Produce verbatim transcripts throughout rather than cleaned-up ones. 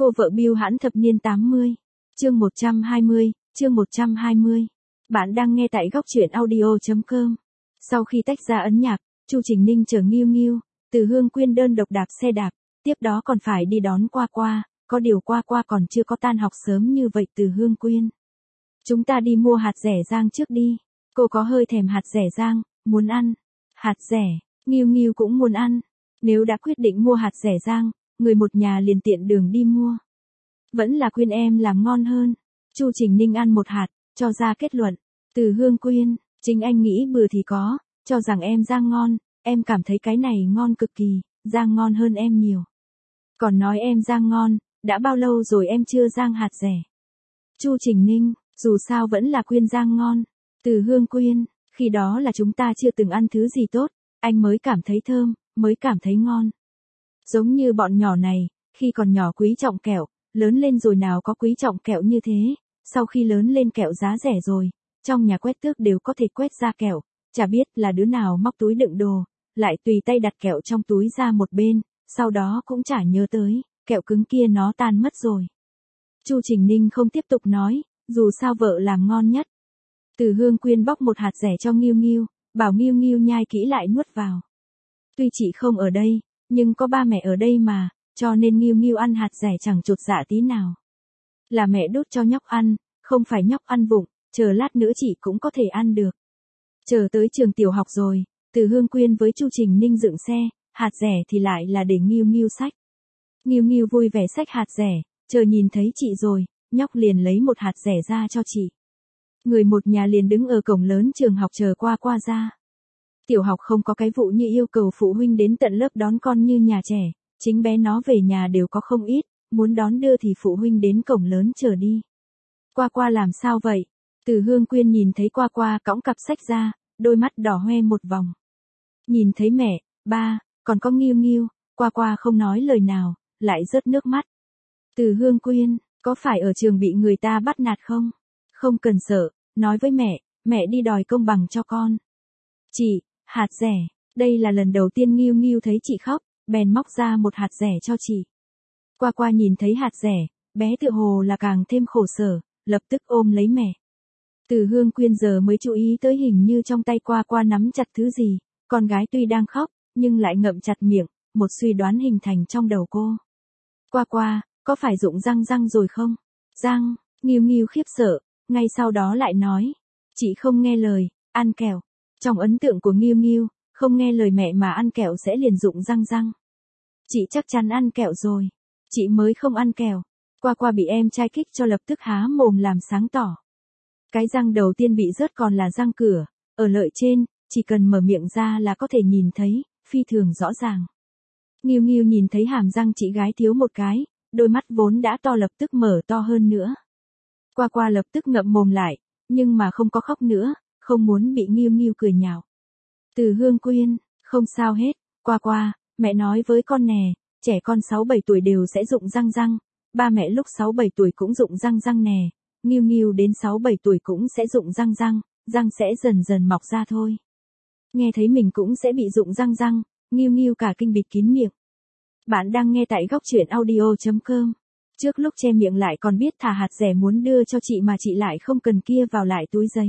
Cô vợ Bưu hãn thập niên tám mươi. Chương một trăm hai mươi, chương một trăm hai mươi. Bạn đang nghe tại góc truyện audio chấm com. Sau khi tách ra ấn nhạc, Chu Trình Ninh chở Nghiêu Nghiêu, Từ Hương Quyên đơn độc đạp xe đạp, tiếp đó còn phải đi đón Qua Qua, có điều Qua Qua còn chưa có tan học sớm như vậy. Từ Hương Quyên, chúng ta đi mua hạt dẻ rang trước đi. Cô có hơi thèm hạt dẻ rang, muốn ăn. Hạt dẻ, Nghiêu Nghiêu cũng muốn ăn. Nếu đã quyết định mua hạt dẻ rang, người một nhà liền tiện đường đi mua. Vẫn là Quyên em làm ngon hơn. Chu Trình Ninh ăn một hạt, cho ra kết luận. Từ Hương Quyên, chính anh nghĩ bừa thì có, cho rằng em rang ngon, em cảm thấy cái này ngon cực kỳ, rang ngon hơn em nhiều. Còn nói em rang ngon, đã bao lâu rồi em chưa rang hạt dẻ. Chu Trình Ninh, dù sao vẫn là Quyên rang ngon. Từ Hương Quyên, khi đó là chúng ta chưa từng ăn thứ gì tốt, anh mới cảm thấy thơm, mới cảm thấy ngon. Giống như bọn nhỏ này, khi còn nhỏ quý trọng kẹo, lớn lên rồi nào có quý trọng kẹo như thế, sau khi lớn lên kẹo giá rẻ rồi, trong nhà quét tước đều có thể quét ra kẹo, chả biết là đứa nào móc túi đựng đồ, lại tùy tay đặt kẹo trong túi ra một bên, sau đó cũng chả nhớ tới, kẹo cứng kia nó tan mất rồi. Chu Trình Ninh không tiếp tục nói, dù sao vợ làm ngon nhất. Từ Hương Quyên bóc một hạt dẻ cho Nghiêu Nghiêu, bảo Nghiêu Nghiêu nhai kỹ lại nuốt vào. Tuy chị không ở đây, nhưng có ba mẹ ở đây mà, cho nên Nghiêu Nghiêu ăn hạt dẻ chẳng chột dạ tí nào. Là mẹ đút cho nhóc ăn, không phải nhóc ăn vụng, chờ lát nữa chị cũng có thể ăn được. Chờ tới trường tiểu học rồi, Từ Hương Quyên với Chu Trình Ninh dựng xe, hạt dẻ thì lại là để Nghiêu Nghiêu xách. Nghiêu Nghiêu vui vẻ xách hạt dẻ, chờ nhìn thấy chị rồi, nhóc liền lấy một hạt dẻ ra cho chị. Người một nhà liền đứng ở cổng lớn trường học chờ Qua Qua ra. Tiểu học không có cái vụ như yêu cầu phụ huynh đến tận lớp đón con như nhà trẻ, chính bé nó về nhà đều có không ít, muốn đón đưa thì phụ huynh đến cổng lớn chờ đi. Qua Qua làm sao vậy? Từ Hương Quyên nhìn thấy Qua Qua cõng cặp sách ra, đôi mắt đỏ hoe một vòng. Nhìn thấy mẹ, ba, còn có Nghiêu Nghiêu, Qua Qua không nói lời nào, lại rớt nước mắt. Từ Hương Quyên, có phải ở trường bị người ta bắt nạt không? Không cần sợ, nói với mẹ, mẹ đi đòi công bằng cho con. Chị, hạt dẻ, đây là lần đầu tiên Nghiêu Nghiêu thấy chị khóc, bèn móc ra một hạt dẻ cho chị. Qua Qua nhìn thấy hạt dẻ, bé tựa hồ là càng thêm khổ sở, lập tức ôm lấy mẹ. Từ Hương Quyên giờ mới chú ý tới hình như trong tay Qua Qua nắm chặt thứ gì, con gái tuy đang khóc, nhưng lại ngậm chặt miệng, một suy đoán hình thành trong đầu cô. Qua Qua, có phải rụng răng răng rồi không? Răng, Nghiêu Nghiêu khiếp sợ, ngay sau đó lại nói, chị không nghe lời, ăn kẹo. Trong ấn tượng của Nghiêu Nghiêu, không nghe lời mẹ mà ăn kẹo sẽ liền rụng răng răng. Chị chắc chắn ăn kẹo rồi. Chị mới không ăn kẹo. Qua Qua bị em trai kích cho lập tức há mồm làm sáng tỏ. Cái răng đầu tiên bị rớt còn là răng cửa, ở lợi trên, chỉ cần mở miệng ra là có thể nhìn thấy, phi thường rõ ràng. Nghiêu Nghiêu nhìn thấy hàm răng chị gái thiếu một cái, đôi mắt vốn đã to lập tức mở to hơn nữa. Qua Qua lập tức ngậm mồm lại, nhưng mà không có khóc nữa, không muốn bị Nghiêu Nghiêu cười nhạo. Từ Hương Quyên, không sao hết, Qua Qua, mẹ nói với con nè, trẻ con sáu bảy tuổi đều sẽ rụng răng răng, ba mẹ lúc sáu bảy tuổi cũng rụng răng răng nè, Nghiêu Nghiêu đến sáu bảy tuổi cũng sẽ rụng răng răng, răng sẽ dần dần mọc ra thôi. Nghe thấy mình cũng sẽ bị rụng răng răng, Nghiêu Nghiêu cả kinh bịt kín miệng. Bạn đang nghe tại góc truyện audio chấm com. Trước lúc che miệng lại còn biết thả hạt dẻ muốn đưa cho chị mà chị lại không cần kia vào lại túi giấy.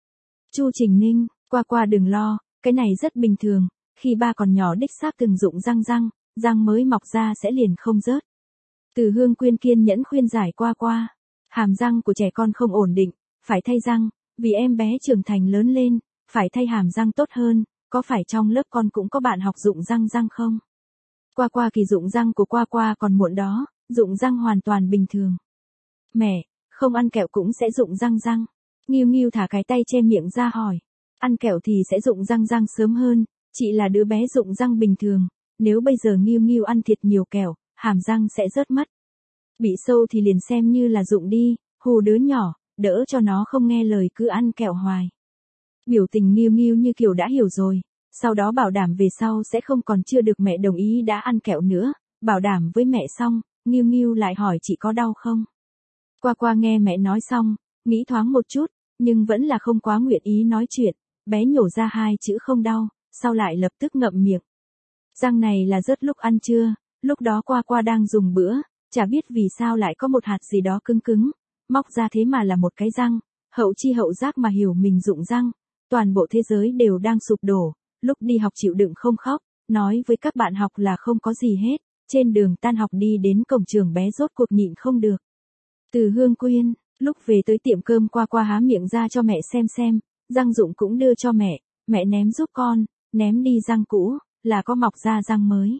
Chu Trình Ninh, Qua Qua đừng lo, cái này rất bình thường, khi ba còn nhỏ đích xác từng rụng răng răng, răng mới mọc ra sẽ liền không rớt. Từ Hương Quyên kiên nhẫn khuyên giải Qua Qua, hàm răng của trẻ con không ổn định, phải thay răng, vì em bé trưởng thành lớn lên, phải thay hàm răng tốt hơn, có phải trong lớp con cũng có bạn học rụng răng răng không? Qua Qua kỳ rụng răng của Qua Qua còn muộn đó, rụng răng hoàn toàn bình thường. Mẹ, không ăn kẹo cũng sẽ rụng răng răng. Nghiêu Nghiêu thả cái tay che miệng ra hỏi. Ăn kẹo thì sẽ rụng răng răng sớm hơn, chị là đứa bé rụng răng bình thường, nếu bây giờ Nghiêu Nghiêu ăn thiệt nhiều kẹo, hàm răng sẽ rớt mất. Bị sâu thì liền xem như là rụng đi, hù đứa nhỏ, đỡ cho nó không nghe lời cứ ăn kẹo hoài. Biểu tình Nghiêu Nghiêu như kiểu đã hiểu rồi, sau đó bảo đảm về sau sẽ không còn chưa được mẹ đồng ý đã ăn kẹo nữa, bảo đảm với mẹ xong, Nghiêu Nghiêu lại hỏi chị có đau không? Qua Qua nghe mẹ nói xong, nghĩ thoáng một chút, nhưng vẫn là không quá nguyện ý nói chuyện, bé nhổ ra hai chữ không đau, sau lại lập tức ngậm miệng. Răng này là rớt lúc ăn trưa, lúc đó Qua Qua đang dùng bữa, chả biết vì sao lại có một hạt gì đó cứng cứng, móc ra thế mà là một cái răng, hậu chi hậu giác mà hiểu mình rụng răng, toàn bộ thế giới đều đang sụp đổ, lúc đi học chịu đựng không khóc, nói với các bạn học là không có gì hết, trên đường tan học đi đến cổng trường bé rốt cuộc nhịn không được. Từ Hương Quyên, lúc về tới tiệm cơm qua qua há miệng ra cho mẹ xem xem, răng rụng cũng đưa cho mẹ, mẹ ném giúp con, ném đi răng cũ, là có mọc ra răng mới.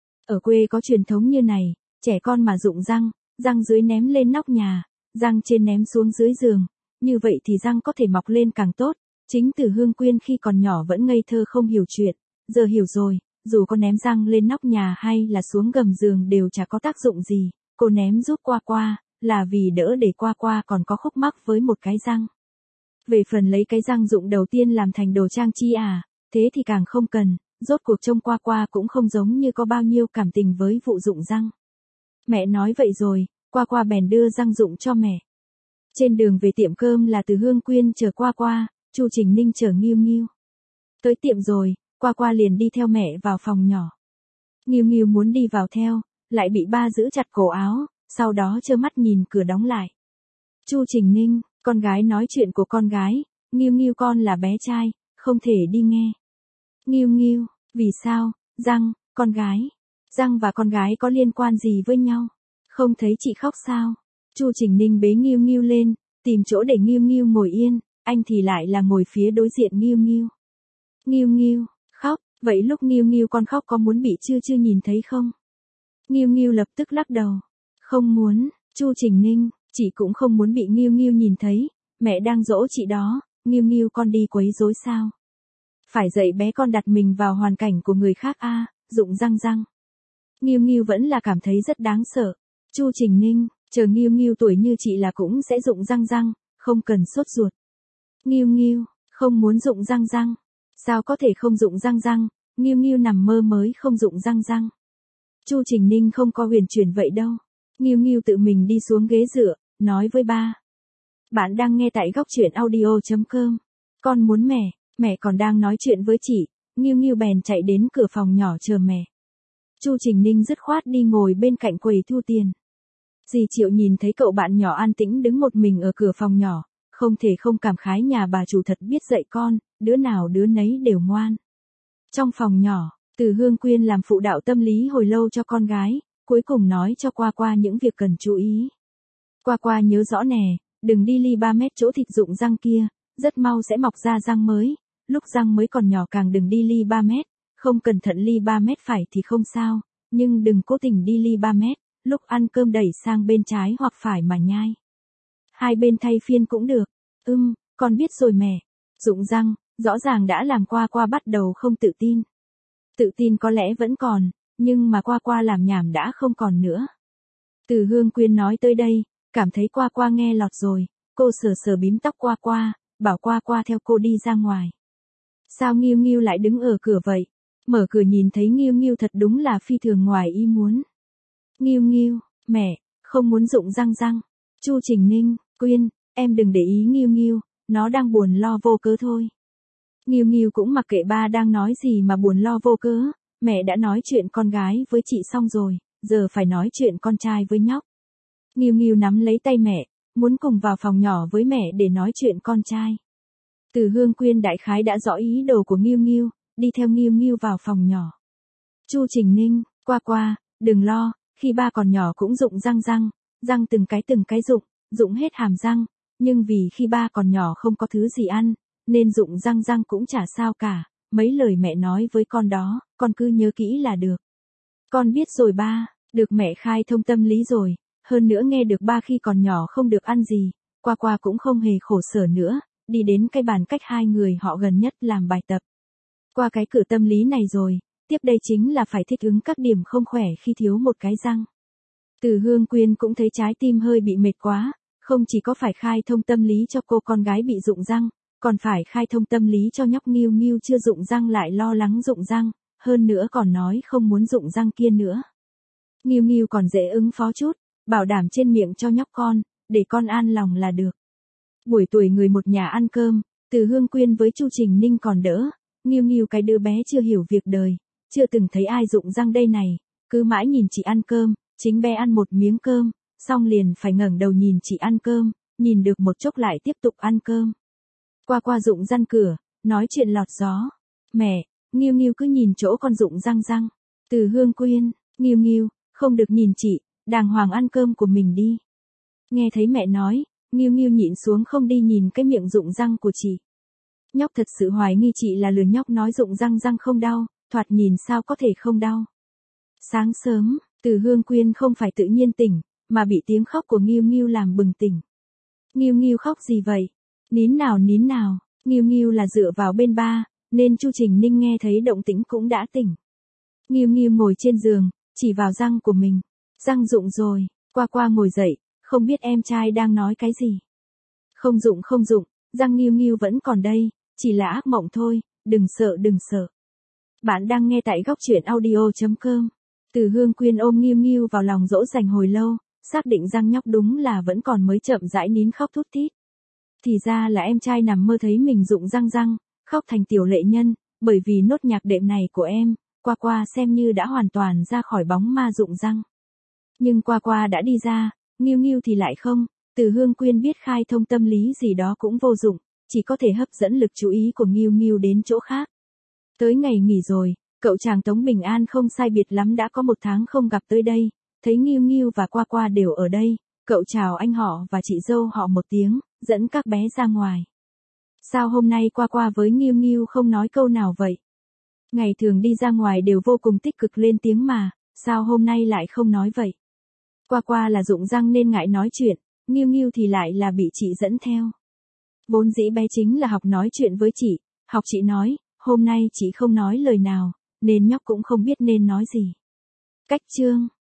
Ở quê có truyền thống như này, trẻ con mà rụng răng, răng dưới ném lên nóc nhà, răng trên ném xuống dưới giường, như vậy thì răng có thể mọc lên càng tốt. Chính Từ Hương Quyên khi còn nhỏ vẫn ngây thơ không hiểu chuyện, giờ hiểu rồi, dù có ném răng lên nóc nhà hay là xuống gầm giường đều chả có tác dụng gì, cô ném giúp qua qua, là vì đỡ để qua qua còn có khúc mắc với một cái răng. Về phần lấy cái răng rụng đầu tiên làm thành đồ trang chi à, thế thì càng không cần, rốt cuộc trông qua qua cũng không giống như có bao nhiêu cảm tình với vụ rụng răng. Mẹ nói vậy rồi, qua qua bèn đưa răng rụng cho mẹ. Trên đường về tiệm cơm là Từ Hương Quyên chờ qua qua, Chu Trình Ninh chờ Nghiêu Nghiêu. Tới tiệm rồi, qua qua liền đi theo mẹ vào phòng nhỏ. Nghiêu Nghiêu muốn đi vào theo, lại bị ba giữ chặt cổ áo, sau đó trơ mắt nhìn cửa đóng lại. Chu Trình Ninh, con gái nói chuyện của con gái, Nghiêu Nghiêu con là bé trai, không thể đi nghe. Nghiêu Nghiêu, vì sao, răng, con gái, răng và con gái có liên quan gì với nhau? Không thấy chị khóc sao? Chu Trình Ninh bế Nghiêu Nghiêu lên, tìm chỗ để Nghiêu Nghiêu ngồi yên, anh thì lại là ngồi phía đối diện Nghiêu Nghiêu. Nghiêu Nghiêu, khóc, vậy lúc Nghiêu Nghiêu con khóc có muốn bị Chư Chư nhìn thấy không? Nghiêu Nghiêu lập tức lắc đầu. Không muốn, Chu Trình Ninh, chị cũng không muốn bị Nghiêu Nghiêu nhìn thấy, mẹ đang dỗ chị đó, Nghiêu Nghiêu con đi quấy rối sao? Phải dạy bé con đặt mình vào hoàn cảnh của người khác a, à, rụng răng răng. Nghiêu Nghiêu vẫn là cảm thấy rất đáng sợ. Chu Trình Ninh, chờ Nghiêu Nghiêu tuổi như chị là cũng sẽ rụng răng răng, không cần sốt ruột. Nghiêu Nghiêu, không muốn rụng răng răng. Sao có thể không rụng răng răng, Nghiêu Nghiêu nằm mơ mới không rụng răng răng. Chu Trình Ninh không có huyền chuyển vậy đâu. Nghiêu Nghiêu tự mình đi xuống ghế dựa, nói với ba. Bạn đang nghe tại góc truyện audio chấm com. Con muốn mẹ, mẹ còn đang nói chuyện với chị, Nghiêu Nghiêu bèn chạy đến cửa phòng nhỏ chờ mẹ. Chu Trình Ninh dứt khoát đi ngồi bên cạnh quầy thu tiền. Dì Triệu nhìn thấy cậu bạn nhỏ an tĩnh đứng một mình ở cửa phòng nhỏ, không thể không cảm khái nhà bà chủ thật biết dạy con, đứa nào đứa nấy đều ngoan. Trong phòng nhỏ, Từ Hương Quyên làm phụ đạo tâm lý hồi lâu cho con gái, cuối cùng nói cho qua qua những việc cần chú ý. Qua qua nhớ rõ nè, đừng đi ly ba mét chỗ thịt rụng răng kia, rất mau sẽ mọc ra răng mới, lúc răng mới còn nhỏ càng đừng đi ly ba mét, không cẩn thận ly ba mét phải thì không sao, nhưng đừng cố tình đi ly ba mét, lúc ăn cơm đẩy sang bên trái hoặc phải mà nhai. Hai bên thay phiên cũng được. Ừm, con biết rồi mẹ. Rụng răng, rõ ràng đã làm qua qua bắt đầu không tự tin. Tự tin có lẽ vẫn còn, nhưng mà qua qua làm nhảm đã không còn nữa. Từ Hương Quyên nói tới đây, cảm thấy qua qua nghe lọt rồi, cô sờ sờ bím tóc qua qua, bảo qua qua theo cô đi ra ngoài. Sao Nghiêu Nghiêu lại đứng ở cửa vậy? Mở cửa nhìn thấy Nghiêu Nghiêu thật đúng là phi thường ngoài ý muốn. Nghiêu Nghiêu, mẹ, không muốn rụng răng răng. Chu Trình Ninh, Quyên, em đừng để ý Nghiêu Nghiêu, nó đang buồn lo vô cớ thôi. Nghiêu Nghiêu cũng mặc kệ ba đang nói gì mà buồn lo vô cớ, mẹ đã nói chuyện con gái với chị xong rồi, giờ phải nói chuyện con trai với nhóc. Nghiêu Nghiêu nắm lấy tay mẹ, muốn cùng vào phòng nhỏ với mẹ để nói chuyện con trai. Từ Hương Quyên đại khái đã rõ ý đồ của Nghiêu Nghiêu, đi theo Nghiêu Nghiêu vào phòng nhỏ. Chu Trình Ninh, qua qua, đừng lo, khi ba còn nhỏ cũng rụng răng răng, răng từng cái từng cái rụng, rụng hết hàm răng, nhưng vì khi ba còn nhỏ không có thứ gì ăn, nên rụng răng răng cũng chả sao cả, mấy lời mẹ nói với con đó, con cứ nhớ kỹ là được. Con biết rồi ba, được mẹ khai thông tâm lý rồi, hơn nữa nghe được ba khi còn nhỏ không được ăn gì, qua qua cũng không hề khổ sở nữa, đi đến cái bàn cách hai người họ gần nhất làm bài tập. Qua cái cửa tâm lý này rồi, tiếp đây chính là phải thích ứng các điểm không khỏe khi thiếu một cái răng. Từ Hương Quyên cũng thấy trái tim hơi bị mệt quá, không chỉ có phải khai thông tâm lý cho cô con gái bị rụng răng, còn phải khai thông tâm lý cho nhóc Nghiêu Nghiêu chưa rụng răng lại lo lắng rụng răng, hơn nữa còn nói không muốn rụng răng kia nữa. Nghiêu Nghiêu còn dễ ứng phó chút, bảo đảm trên miệng cho nhóc con, để con an lòng là được. Buổi tuổi người một nhà ăn cơm, Từ Hương Quyên với Chu Trình Ninh còn đỡ, Nghiêu Nghiêu cái đứa bé chưa hiểu việc đời, chưa từng thấy ai rụng răng đây này, cứ mãi nhìn chị ăn cơm, chính bé ăn một miếng cơm, xong liền phải ngẩng đầu nhìn chị ăn cơm, nhìn được một chốc lại tiếp tục ăn cơm. Qua qua Dụng răn cửa, nói chuyện lọt gió. Mẹ, Nghiêu Nghiêu cứ nhìn chỗ con Dụng răng răng. Từ Hương Quyên, Nghiêu Nghiêu, không được nhìn chị, đàng hoàng ăn cơm của mình đi. Nghe thấy mẹ nói, Nghiêu Nghiêu nhịn xuống không đi nhìn cái miệng Dụng răng của chị. Nhóc thật sự hoài nghi chị là lừa nhóc nói Dụng răng răng không đau, thoạt nhìn sao có thể không đau. Sáng sớm, Từ Hương Quyên không phải tự nhiên tỉnh, mà bị tiếng khóc của Nghiêu Nghiêu làm bừng tỉnh. Nghiêu Nghiêu khóc gì vậy? Nín nào nín nào, Nghiêu Nghiêu là dựa vào bên ba, nên Chu Trình Ninh nghe thấy động tĩnh cũng đã tỉnh. Nghiêu Nghiêu ngồi trên giường, chỉ vào răng của mình. Răng rụng rồi, qua qua ngồi dậy, không biết em trai đang nói cái gì. Không rụng không rụng, răng Nghiêu Nghiêu vẫn còn đây, chỉ là ác mộng thôi, đừng sợ đừng sợ. Bạn đang nghe tại góc truyện audio chấm com. Từ Hương Quyên ôm Nghiêu Nghiêu vào lòng dỗ dành hồi lâu, xác định răng nhóc đúng là vẫn còn mới chậm rãi nín khóc thút thít. Thì ra là em trai nằm mơ thấy mình rụng răng răng, khóc thành tiểu lệ nhân, bởi vì nốt nhạc đệm này của em, qua qua xem như đã hoàn toàn ra khỏi bóng ma rụng răng. Nhưng qua qua đã đi ra, Nghiêu Nghiêu thì lại không, Từ Hương Quyên biết khai thông tâm lý gì đó cũng vô dụng, chỉ có thể hấp dẫn lực chú ý của Nghiêu Nghiêu đến chỗ khác. Tới ngày nghỉ rồi, cậu chàng Tống Bình An không sai biệt lắm đã có một tháng không gặp tới đây, thấy Nghiêu Nghiêu và qua qua đều ở đây, cậu chào anh họ và chị dâu họ một tiếng, dẫn các bé ra ngoài. Sao hôm nay qua qua với Nghiêu Nghiêu không nói câu nào vậy? Ngày thường đi ra ngoài đều vô cùng tích cực lên tiếng mà, sao hôm nay lại không nói vậy? Qua qua là rụng răng nên ngại nói chuyện, Nghiêu Nghiêu thì lại là bị chị dẫn theo. Vốn dĩ bé chính là học nói chuyện với chị, học chị nói, hôm nay chị không nói lời nào, nên nhóc cũng không biết nên nói gì. Cách chương